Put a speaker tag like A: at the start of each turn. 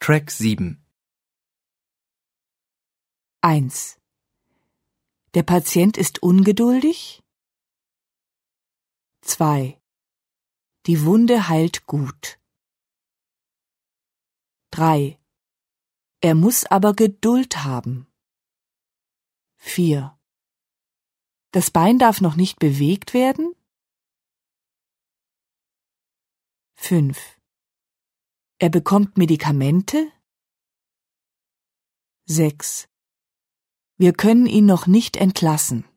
A: Track 7.
B: 1. Der Patient ist ungeduldig. 2. Die Wunde heilt gut. 3. Er muss aber Geduld haben. 4. Das Bein darf noch nicht bewegt werden. 5. Er bekommt Medikamente. 6. Wir können ihn noch nicht entlassen.